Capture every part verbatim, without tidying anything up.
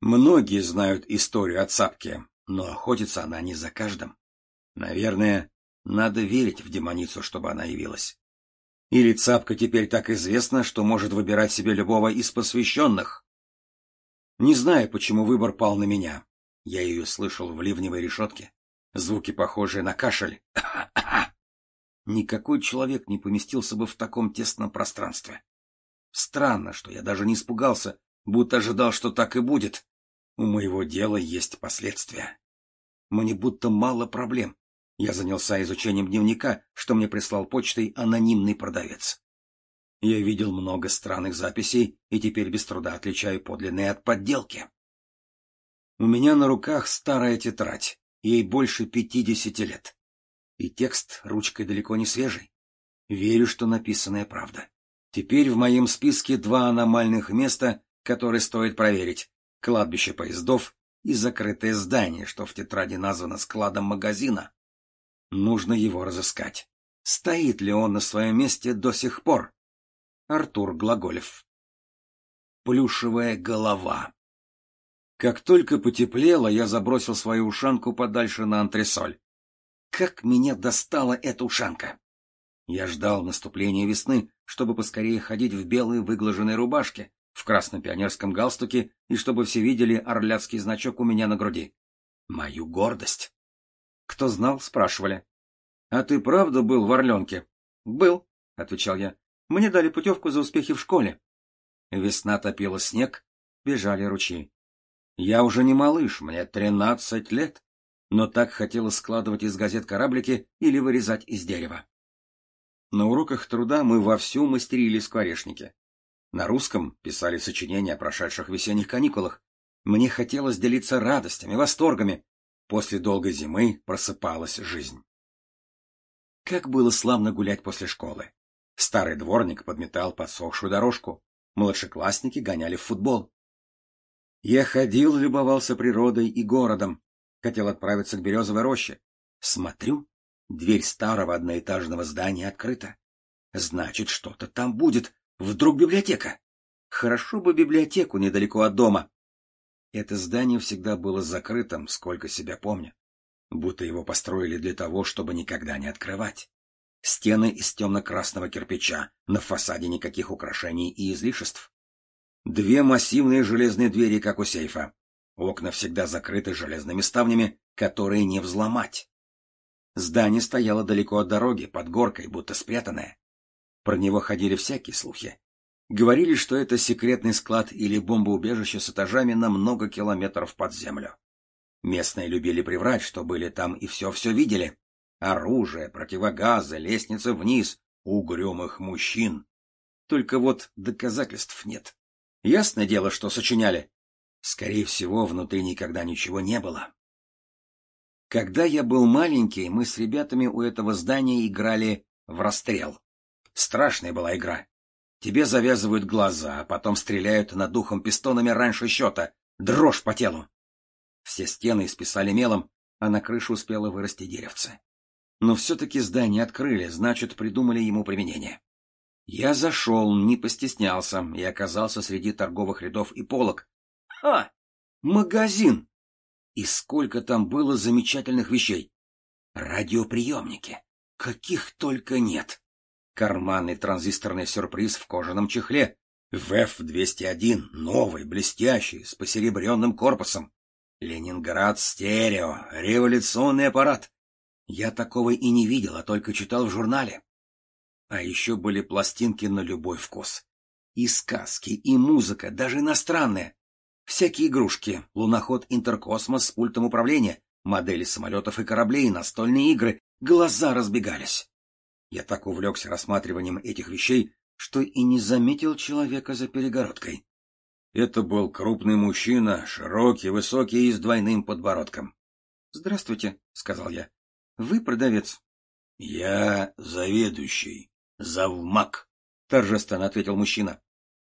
Многие знают историю о Цапке, но охотится она не за каждым. Наверное, надо верить в демоницу, чтобы она явилась. Или Цапка теперь так известна, что может выбирать себе любого из посвященных? Не знаю, почему выбор пал на меня. Я ее слышал в ливневой решетке. Звуки, похожие на кашель. Никакой человек не поместился бы в таком тесном пространстве. Странно, что я даже не испугался, будто ожидал, что так и будет. У моего дела есть последствия. Мне будто мало проблем. Я занялся изучением дневника, что мне прислал почтой анонимный продавец. Я видел много странных записей и теперь без труда отличаю подлинные от подделки. У меня на руках старая тетрадь, ей больше пятидесяти лет. И текст ручкой далеко не свежий. Верю, что написанная правда. Теперь в моем списке два аномальных места, которые стоит проверить. Кладбище поездов и закрытое здание, что в тетради названо складом магазина. Нужно его разыскать. Стоит ли он на своем месте до сих пор? Артур Глаголев. Плюшевая голова. Как только потеплело, я забросил свою ушанку подальше на антресоль. Как меня достала эта ушанка! Я ждал наступления весны, чтобы поскорее ходить в белой выглаженной рубашке, в красном пионерском галстуке и чтобы все видели орляцкий значок у меня на груди. Мою гордость. Кто знал, спрашивали. — А ты правда был в Орленке? — Был, — отвечал я. — Мне дали путевку за успехи в школе. Весна топила снег, бежали ручьи. Я уже не малыш, мне тринадцать лет, но так хотелось складывать из газет кораблики или вырезать из дерева. На уроках труда мы вовсю мастерили скворечники. На русском писали сочинения о прошедших весенних каникулах. Мне хотелось делиться радостями, восторгами. После долгой зимы просыпалась жизнь. Как было славно гулять после школы. Старый дворник подметал подсохшую дорожку. Младшеклассники гоняли в футбол. Я ходил, любовался природой и городом. Хотел отправиться к Березовой роще. Смотрю, дверь старого одноэтажного здания открыта. Значит, что-то там будет. Вдруг библиотека? Хорошо бы библиотеку недалеко от дома. Это здание всегда было закрытым, сколько себя помню. Будто его построили для того, чтобы никогда не открывать. Стены из темно-красного кирпича, на фасаде никаких украшений и излишеств. Две массивные железные двери, как у сейфа. Окна всегда закрыты железными ставнями, которые не взломать. Здание стояло далеко от дороги, под горкой, будто спрятанное. Про него ходили всякие слухи. Говорили, что это секретный склад или бомбоубежище с этажами на много километров под землю. Местные любили приврать, что были там и все-все видели. Оружие, противогазы, лестницы вниз, угрюмых мужчин. Только вот доказательств нет. Ясное дело, что сочиняли. Скорее всего, внутри никогда ничего не было. Когда я был маленький, мы с ребятами у этого здания играли в расстрел. Страшная была игра. Тебе завязывают глаза, а потом стреляют над духом пистонами раньше счета. Дрожь по телу. Все стены исписали мелом, а на крыше успело вырасти деревце. Но все-таки здание открыли, значит, придумали ему применение. Я зашел, не постеснялся, и оказался среди торговых рядов и полок. Ха! Магазин! И сколько там было замечательных вещей! Радиоприемники! Каких только нет! Карманный транзисторный сюрприз в кожаном чехле. В Эф двести один, новый, блестящий, с посеребренным корпусом. Ленинград стерео, революционный аппарат. Я такого и не видел, а только читал в журнале. А еще были пластинки на любой вкус. И сказки, и музыка, даже иностранная. Всякие игрушки, луноход Интеркосмос с пультом управления, модели самолетов и кораблей, настольные игры. Глаза разбегались. Я так увлекся рассматриванием этих вещей, что и не заметил человека за перегородкой. Это был крупный мужчина, широкий, высокий и с двойным подбородком. — Здравствуйте, — сказал я. — Вы продавец? — Я заведующий, завмак, — торжественно ответил мужчина.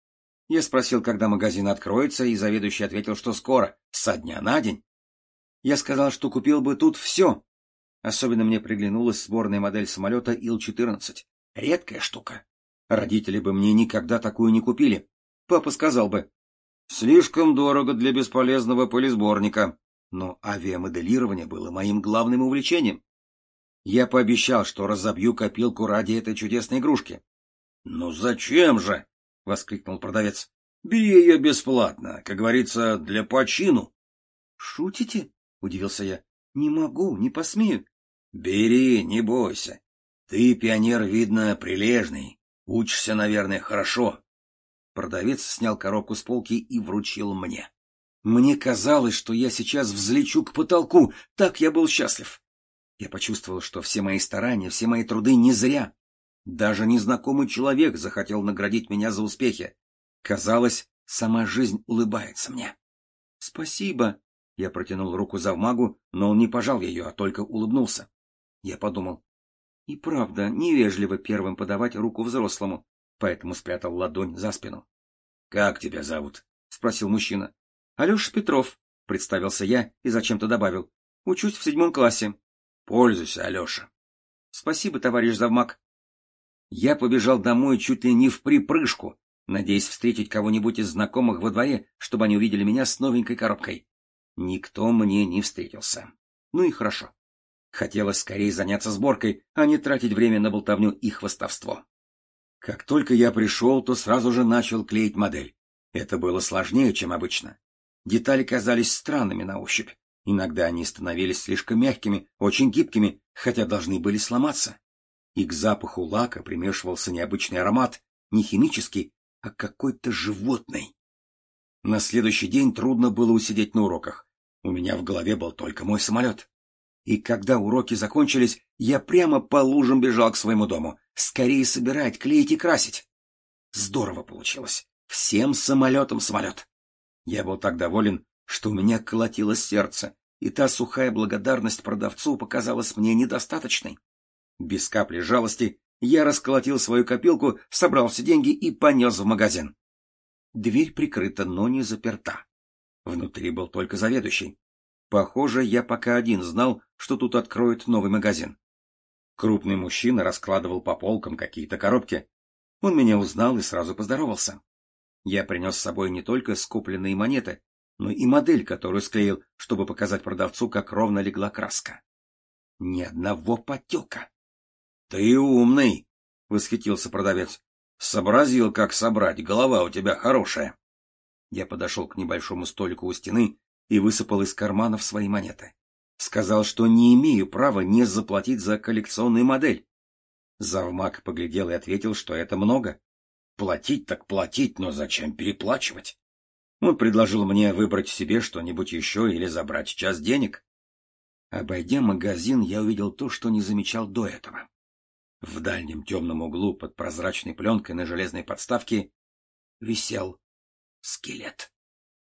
Я спросил, когда магазин откроется, и заведующий ответил, что скоро, со дня на день. Я сказал, что купил бы тут все. Особенно мне приглянулась сборная модель самолета Ил четырнадцать. Редкая штука. Родители бы мне никогда такую не купили. Папа сказал бы: Слишком дорого для бесполезного пылесборника. Но авиамоделирование было моим главным увлечением. Я пообещал, что разобью копилку ради этой чудесной игрушки. — Ну зачем же? — воскликнул продавец. — Бери ее бесплатно, как говорится, для почину. — Шутите? — удивился я. — Не могу, не посмею. — Бери, не бойся. Ты, пионер, видно, прилежный. Учишься, наверное, хорошо. Продавец снял коробку с полки и вручил мне. Мне казалось, что я сейчас взлечу к потолку, так я был счастлив. Я почувствовал, что все мои старания, все мои труды не зря. Даже незнакомый человек захотел наградить меня за успехи. Казалось, сама жизнь улыбается мне. — Спасибо. Я протянул руку завмагу, но он не пожал ее, а только улыбнулся. Я подумал. И правда, невежливо первым подавать руку взрослому, поэтому спрятал ладонь за спину. — Как тебя зовут? — спросил мужчина. — Алеша Петров, — представился я и зачем-то добавил. — Учусь в седьмом классе. — Пользуйся, Алеша. — Спасибо, товарищ завмаг. Я побежал домой чуть ли не вприпрыжку, надеясь встретить кого-нибудь из знакомых во дворе, чтобы они увидели меня с новенькой коробкой. Никто мне не встретился. Ну и хорошо. Хотелось скорее заняться сборкой, а не тратить время на болтовню и хвастовство. Как только я пришел, то сразу же начал клеить модель. Это было сложнее, чем обычно. Детали казались странными на ощупь. Иногда они становились слишком мягкими, очень гибкими, хотя должны были сломаться. И к запаху лака примешивался необычный аромат, не химический, а какой-то животный. На следующий день трудно было усидеть на уроках. У меня в голове был только мой самолет. И когда уроки закончились, я прямо по лужам бежал к своему дому. Скорее собирать, клеить и красить. Здорово получилось. Всем самолетом самолет. Я был так доволен, что у меня колотилось сердце, и та сухая благодарность продавцу показалась мне недостаточной. Без капли жалости я расколотил свою копилку, собрал все деньги и понес в магазин. Дверь прикрыта, но не заперта. Внутри был только заведующий. Похоже, я пока один знал, что тут откроют новый магазин. Крупный мужчина раскладывал по полкам какие-то коробки. Он меня узнал и сразу поздоровался. Я принес с собой не только скупленные монеты, но и модель, которую склеил, чтобы показать продавцу, как ровно легла краска. Ни одного потека. — Ты умный, — восхитился продавец. — Сообразил, как собрать, голова у тебя хорошая. Я подошел к небольшому столику у стены и высыпал из карманов свои монеты. Сказал, что не имею права не заплатить за коллекционную модель. Завмаг поглядел и ответил, что это много. Платить так платить, но зачем переплачивать? Он предложил мне выбрать себе что-нибудь еще или забрать час денег. Обойдя магазин, я увидел то, что не замечал до этого. В дальнем темном углу под прозрачной пленкой на железной подставке висел скелет.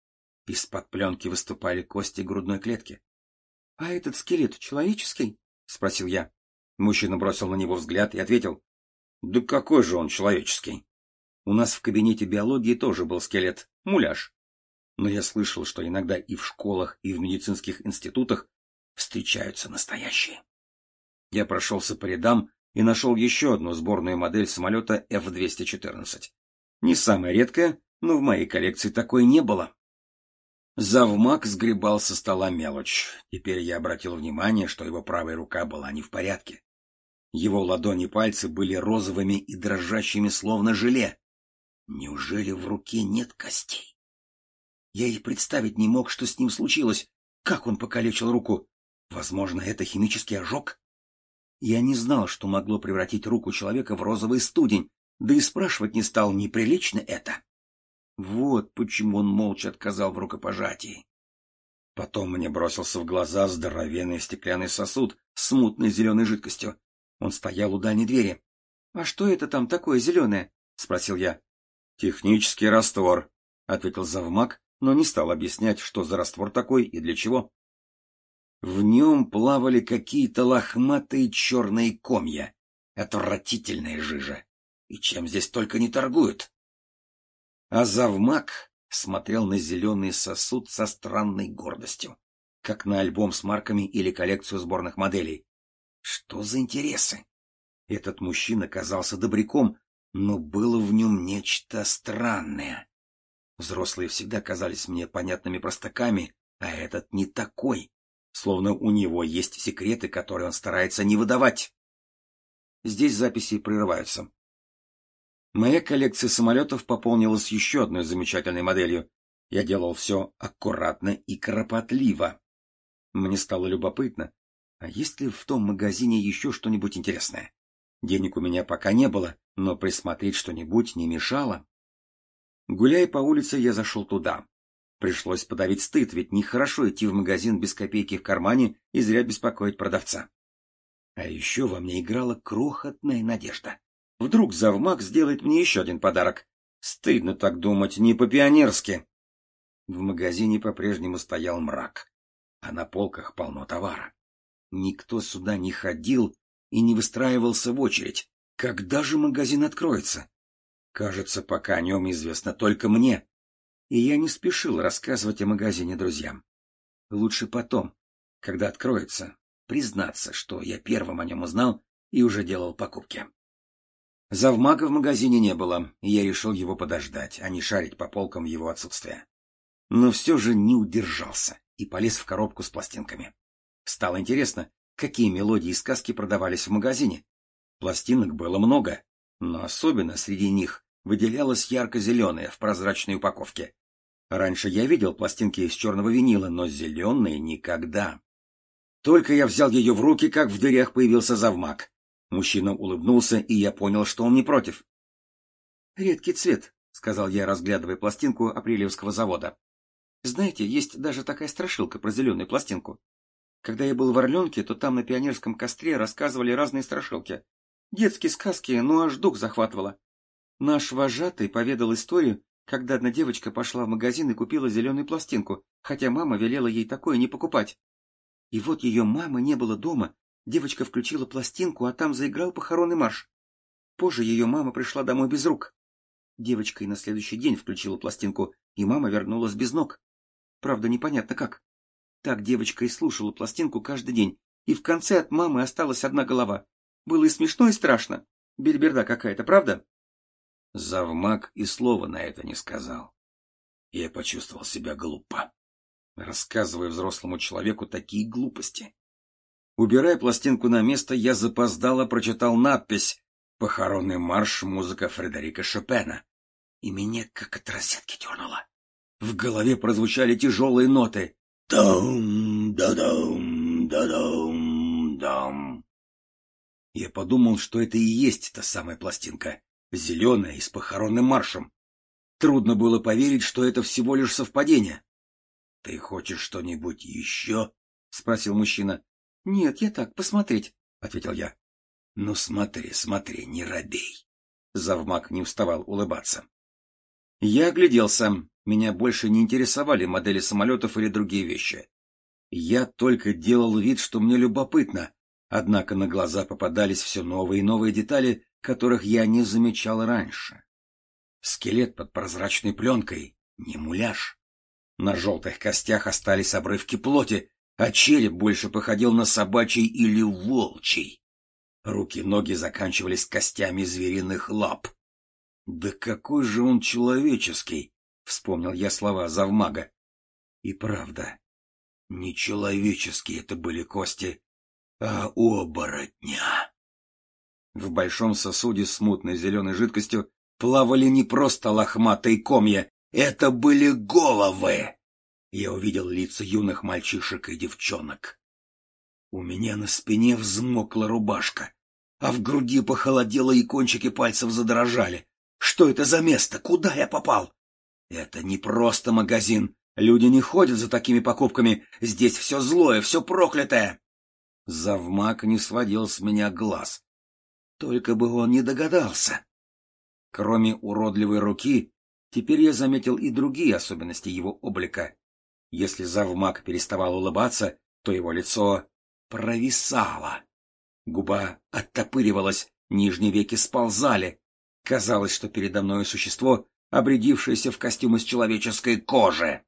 Из-под пленки выступали кости грудной клетки. — А этот скелет человеческий? — спросил я. Мужчина бросил на него взгляд и ответил. — Да какой же он человеческий? У нас в кабинете биологии тоже был скелет, муляж. Но я слышал, что иногда и в школах, и в медицинских институтах встречаются настоящие. Я прошелся по рядам и нашел еще одну сборную модель самолета эф двести четырнадцать. Не самая редкая, но в моей коллекции такой не было. Завмаг сгребал со стола мелочь. Теперь я обратил внимание, что его правая рука была не в порядке. Его ладони и пальцы были розовыми и дрожащими, словно желе. Неужели в руке нет костей? Я и представить не мог, что с ним случилось. Как он покалечил руку? Возможно, это химический ожог? Я не знал, что могло превратить руку человека в розовый студень, да и спрашивать не стал, неприлично это. Вот почему он молча отказал в рукопожатии. Потом мне бросился в глаза здоровенный стеклянный сосуд с мутной зеленой жидкостью. Он стоял у дальней двери. — А что это там такое зеленое? — спросил я. — Технический раствор, — ответил завмаг, но не стал объяснять, что за раствор такой и для чего. В нем плавали какие-то лохматые черные комья. Отвратительная жижа. И чем здесь только не торгуют. А завмаг смотрел на зеленый сосуд со странной гордостью, как на альбом с марками или коллекцию сборных моделей. Что за интересы? Этот мужчина казался добряком, но было в нем нечто странное. Взрослые всегда казались мне понятными простаками, а этот не такой, словно у него есть секреты, которые он старается не выдавать. Здесь записи прерываются. Моя коллекция самолетов пополнилась еще одной замечательной моделью. Я делал все аккуратно и кропотливо. Мне стало любопытно, а есть ли в том магазине еще что-нибудь интересное? Денег у меня пока не было, но присмотреть что-нибудь не мешало. Гуляя по улице, я зашел туда. Пришлось подавить стыд, ведь нехорошо идти в магазин без копейки в кармане и зря беспокоить продавца. А еще во мне играла крохотная надежда. Вдруг завмак сделает мне еще один подарок. Стыдно так думать, не по-пионерски. В магазине по-прежнему стоял мрак, а на полках полно товара. Никто сюда не ходил и не выстраивался в очередь. Когда же магазин откроется? Кажется, пока о нем известно только мне. И я не спешил рассказывать о магазине друзьям. Лучше потом, когда откроется, признаться, что я первым о нем узнал и уже делал покупки. Завмага в магазине не было, и я решил его подождать, а не шарить по полкам в его отсутствие. Но все же не удержался и полез в коробку с пластинками. Стало интересно, какие мелодии и сказки продавались в магазине. Пластинок было много, но особенно среди них выделялась ярко-зеленая в прозрачной упаковке. Раньше я видел пластинки из черного винила, но зеленые никогда. Только я взял ее в руки, как в дверях появился завмак. Мужчина улыбнулся, и я понял, что он не против. — Редкий цвет, — сказал я, разглядывая пластинку Апрелевского завода. — Знаете, есть даже такая страшилка про зеленую пластинку. Когда я был в Орленке, то там на пионерском костре рассказывали разные страшилки. Детские сказки, ну аж дух захватывало. Наш вожатый поведал историю, когда одна девочка пошла в магазин и купила зеленую пластинку, хотя мама велела ей такое не покупать. И вот ее мамы не было дома, девочка включила пластинку, а там заиграл похоронный марш. Позже ее мама пришла домой без рук. Девочка и на следующий день включила пластинку, и мама вернулась без ног. Правда, непонятно как. Так девочка и слушала пластинку каждый день, и в конце от мамы осталась одна голова. Было и смешно, и страшно. Бельберда какая-то, правда? Завмак и слова на это не сказал. Я почувствовал себя глупо, рассказывая взрослому человеку такие глупости. Убирая пластинку на место, я запоздало прочитал надпись «Похоронный марш, музыка Фредерика Шопена». И меня как от розетки дернуло. В голове прозвучали тяжелые ноты. Дам, да-дам, да-дам, дам. Я подумал, что это и есть та самая пластинка, зеленая и с похоронным маршем. Трудно было поверить, что это всего лишь совпадение. — Ты хочешь что-нибудь еще? — спросил мужчина. — Нет, я так, посмотреть, — ответил я. — Ну смотри, смотри, не робей. Завмак не уставал улыбаться. Я огляделся. Меня больше не интересовали модели самолетов или другие вещи. Я только делал вид, что мне любопытно, однако на глаза попадались все новые и новые детали, которых я не замечал раньше. Скелет под прозрачной пленкой — не муляж. На желтых костях остались обрывки плоти, а череп больше походил на собачий или волчий. Руки и ноги заканчивались костями звериных лап. «Да какой же он человеческий!» — вспомнил я слова завмага. И правда, не человеческие это были кости, а оборотня. В большом сосуде с мутной зеленой жидкостью плавали не просто лохматые комья, это были головы. Я увидел лица юных мальчишек и девчонок. У меня на спине взмокла рубашка, а в груди похолодело и кончики пальцев задрожали. Что это за место? Куда я попал? Это не просто магазин. Люди не ходят за такими покупками. Здесь все злое, все проклятое. Завмак не сводил с меня глаз. Только бы он не догадался. Кроме уродливой руки, теперь я заметил и другие особенности его облика. Если завмак переставал улыбаться, то его лицо провисало. Губа оттопыривалась, нижние веки сползали. Казалось, что передо мной существо, обрядившееся в костюм из человеческой кожи.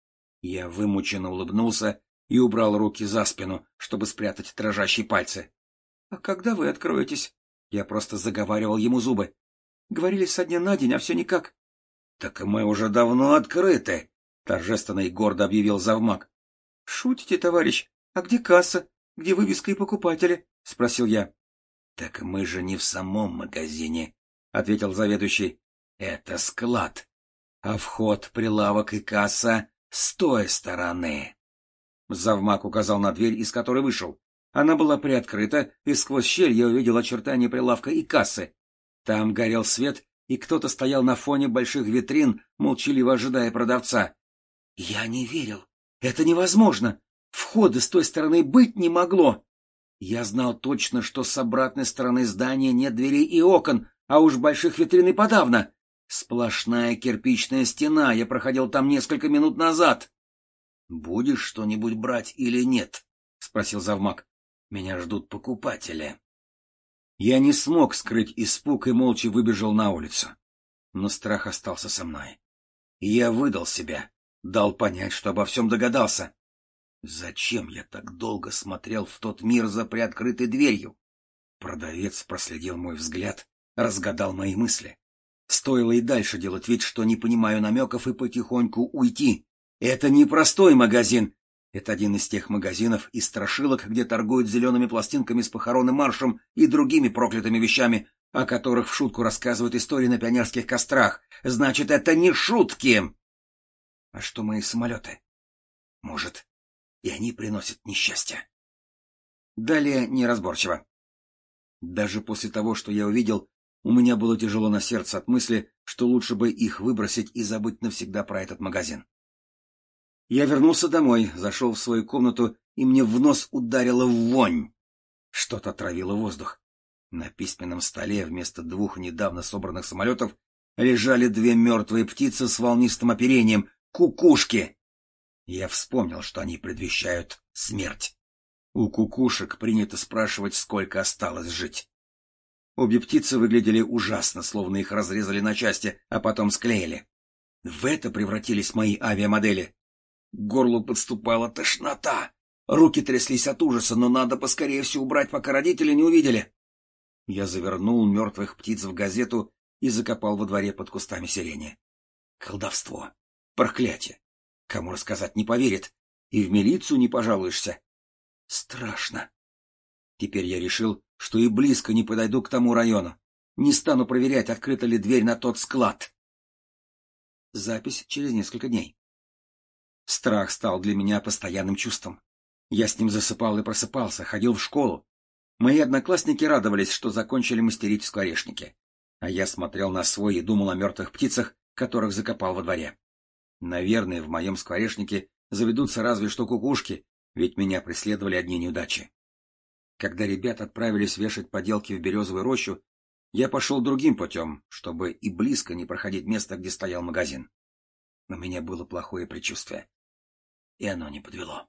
Я вымученно улыбнулся и убрал руки за спину, чтобы спрятать дрожащие пальцы. — А когда вы откроетесь? Я просто заговаривал ему зубы. Говорили со дня на день, а все никак. — Так мы уже давно открыты, — торжественно и гордо объявил завмак. — Шутите, товарищ? А где касса? Где вывеска и покупатели? — спросил я. — Так мы же не в самом магазине, — ответил заведующий. — Это склад. А вход, прилавок и касса с той стороны. Завмак указал на дверь, из которой вышел. Она была приоткрыта, и сквозь щель я увидел очертания прилавка и кассы. Там горел свет, и кто-то стоял на фоне больших витрин, молчаливо ожидая продавца. Я не верил. Это невозможно. Входа с той стороны быть не могло. Я знал точно, что с обратной стороны здания нет дверей и окон, а уж больших витрин и подавно. Сплошная кирпичная стена, я проходил там несколько минут назад. — Будешь что-нибудь брать или нет? — спросил завмак. — Меня ждут покупатели. Я не смог скрыть испуг и молча выбежал на улицу. Но страх остался со мной. Я выдал себя, дал понять, что обо всем догадался. Зачем я так долго смотрел в тот мир за приоткрытой дверью? Продавец проследил мой взгляд, разгадал мои мысли. Стоило и дальше делать вид, что не понимаю намеков, и потихоньку уйти. Это не простой магазин. Это один из тех магазинов и страшилок, где торгуют зелеными пластинками с похоронным маршем и другими проклятыми вещами, о которых в шутку рассказывают истории на пионерских кострах. Значит, это не шутки. А что мои самолеты? Может, и они приносят несчастье? Далее неразборчиво. Даже после того, что я увидел, у меня было тяжело на сердце от мысли, что лучше бы их выбросить и забыть навсегда про этот магазин. Я вернулся домой, зашел в свою комнату, и мне в нос ударила вонь. Что-то отравило воздух. На письменном столе вместо двух недавно собранных самолетов лежали две мертвые птицы с волнистым оперением — кукушки. Я вспомнил, что они предвещают смерть. У кукушек принято спрашивать, сколько осталось жить. Обе птицы выглядели ужасно, словно их разрезали на части, а потом склеили. В это превратились мои авиамодели. К горлу подступала тошнота. Руки тряслись от ужаса, но надо поскорее все убрать, пока родители не увидели. Я завернул мертвых птиц в газету и закопал во дворе под кустами сирени. Колдовство. Проклятие. Кому рассказать не поверит. И в милицию не пожалуешься. Страшно. Теперь я решил, что и близко не подойду к тому району. Не стану проверять, открыта ли дверь на тот склад. Запись через несколько дней. Страх стал для меня постоянным чувством. Я с ним засыпал и просыпался, ходил в школу. Мои одноклассники радовались, что закончили мастерить в скворечнике. А я смотрел на свой и думал о мертвых птицах, которых закопал во дворе. Наверное, в моем скворечнике заведутся разве что кукушки, ведь меня преследовали одни неудачи. Когда ребята отправились вешать поделки в березовую рощу, я пошел другим путем, чтобы и близко не проходить место, где стоял магазин. У меня было плохое предчувствие. И оно не подвело.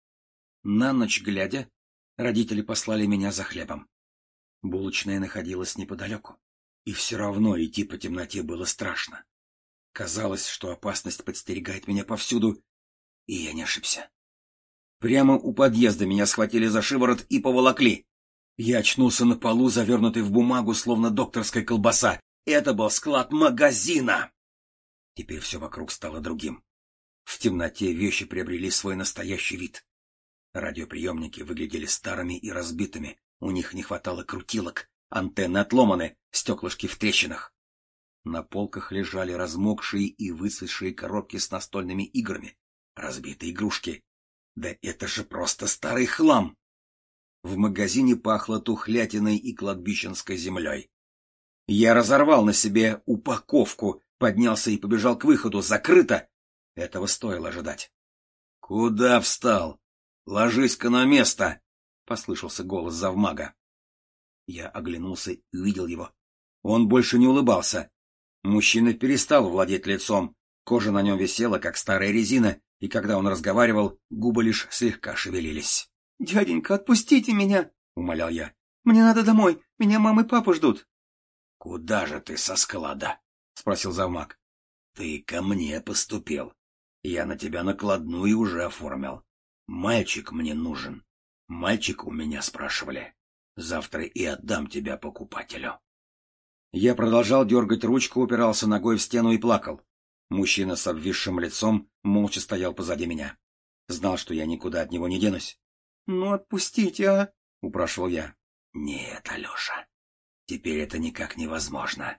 На ночь глядя, родители послали меня за хлебом. Булочная находилась неподалеку, и все равно идти по темноте было страшно. Казалось, что опасность подстерегает меня повсюду, и я не ошибся. Прямо у подъезда меня схватили за шиворот и поволокли. Я очнулся на полу, завернутый в бумагу, словно докторская колбаса. Это был склад магазина. Теперь все вокруг стало другим. В темноте вещи приобрели свой настоящий вид. Радиоприемники выглядели старыми и разбитыми, у них не хватало крутилок, антенны отломаны, стеклышки в трещинах. На полках лежали размокшие и высохшие коробки с настольными играми, разбитые игрушки. Да это же просто старый хлам! В магазине пахло тухлятиной и кладбищенской землей. Я разорвал на себе упаковку, поднялся и побежал к выходу. Закрыто! Этого стоило ожидать. — Куда встал? Ложись-ка на место! — послышался голос завмага. Я оглянулся и увидел его. Он больше не улыбался. Мужчина перестал владеть лицом. Кожа на нем висела, как старая резина, и когда он разговаривал, губы лишь слегка шевелились. — Дяденька, отпустите меня! — умолял я. — Мне надо домой. Меня мама и папа ждут. — Куда же ты со склада? — спросил завмак. — Ты ко мне поступил. Я на тебя накладную уже оформил. Мальчик мне нужен. Мальчик у меня спрашивали. Завтра и отдам тебя покупателю. Я продолжал дергать ручку, упирался ногой в стену и плакал. Мужчина с обвисшим лицом молча стоял позади меня. Знал, что я никуда от него не денусь. — Ну, отпустите, а? — упрашивал я. — Нет, Алеша, теперь это никак невозможно.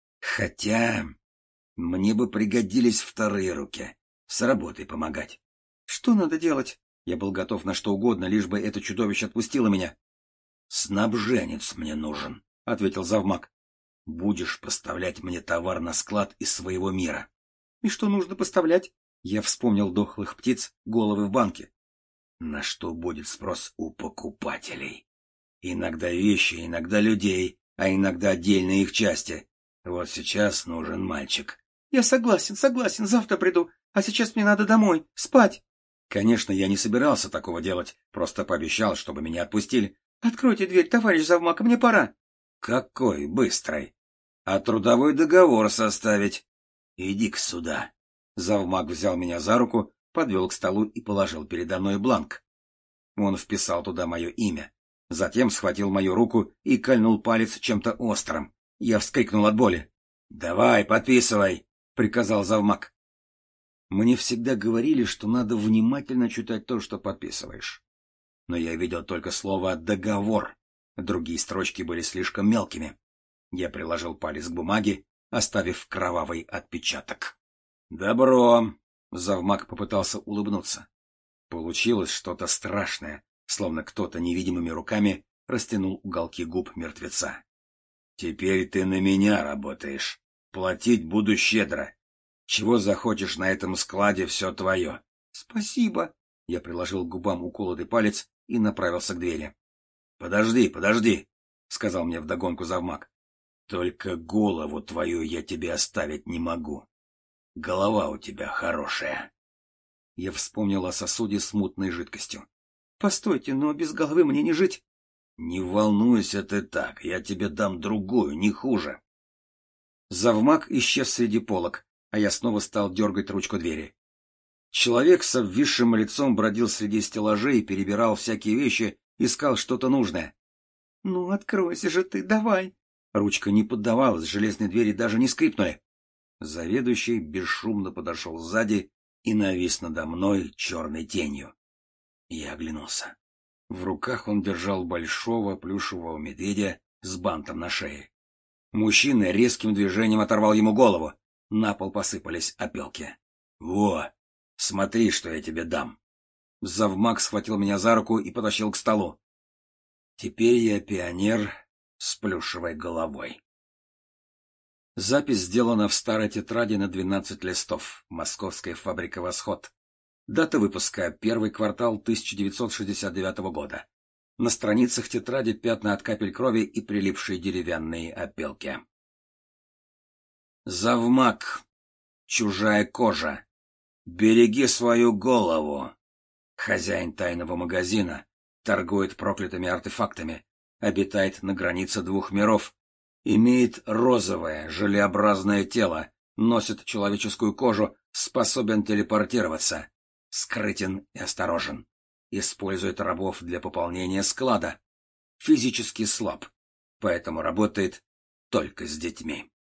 Хотя мне бы пригодились вторые руки. С работой помогать. — Что надо делать? Я был готов на что угодно, лишь бы это чудовище отпустило меня. — Снабженец мне нужен, — ответил завмак. — Будешь поставлять мне товар на склад из своего мира. — И что нужно поставлять? Я вспомнил дохлых птиц, головы в банке. — На что будет спрос у покупателей? Иногда вещи, иногда людей, а иногда отдельные их части. Вот сейчас нужен мальчик. — Я согласен, согласен, завтра приду, а сейчас мне надо домой, спать. Конечно, я не собирался такого делать, просто пообещал, чтобы меня отпустили. — Откройте дверь, товарищ завмак, мне пора. — Какой быстрый! А трудовой договор составить? — Иди-ка сюда. Завмак взял меня за руку, подвел к столу и положил передо мной бланк. Он вписал туда мое имя, затем схватил мою руку и кольнул палец чем-то острым. Я вскрикнул от боли. — Давай, подписывай, — приказал завмак. Мне всегда говорили, что надо внимательно читать то, что подписываешь. Но я видел только слово «договор». Другие строчки были слишком мелкими. Я приложил палец к бумаге, оставив кровавый отпечаток. «Добро!» — завмак попытался улыбнуться. Получилось что-то страшное, словно кто-то невидимыми руками растянул уголки губ мертвеца. «Теперь ты на меня работаешь. Платить буду щедро. Чего захочешь на этом складе, все твое». «Спасибо!» — я приложил к губам уколотый палец и направился к двери. «Подожди, подожди!» — сказал мне вдогонку завмак. «Только голову твою я тебе оставить не могу. Голова у тебя хорошая». Я вспомнил о сосуде с мутной жидкостью. — Постойте, но без головы мне не жить. — Не волнуйся ты так, я тебе дам другую, не хуже. Завмак исчез среди полок, а я снова стал дергать ручку двери. Человек с обвисшим лицом бродил среди стеллажей, перебирал всякие вещи, искал что-то нужное. — Ну, откройся же ты, давай. Ручка не поддавалась, железные двери даже не скрипнули. Заведующий бесшумно подошел сзади и навис надо мной черной тенью. Я оглянулся. В руках он держал большого плюшевого медведя с бантом на шее. Мужчина резким движением оторвал ему голову. На пол посыпались опелки. — Во! Смотри, что я тебе дам! Завмак схватил меня за руку и потащил к столу. Теперь я пионер с плюшевой головой. Запись сделана в старой тетради на двенадцать листов. Московская фабрика «Восход». Дата выпуска — первый квартал тысяча девятьсот шестьдесят девятого года. На страницах тетради пятна от капель крови и прилипшие деревянные опелки. Завмак. Чужая кожа. Береги свою голову. Хозяин тайного магазина торгует проклятыми артефактами, обитает на границе двух миров. Имеет розовое, желеобразное тело, носит человеческую кожу, способен телепортироваться, скрытен и осторожен, использует рабов для пополнения склада, физически слаб, поэтому работает только с детьми.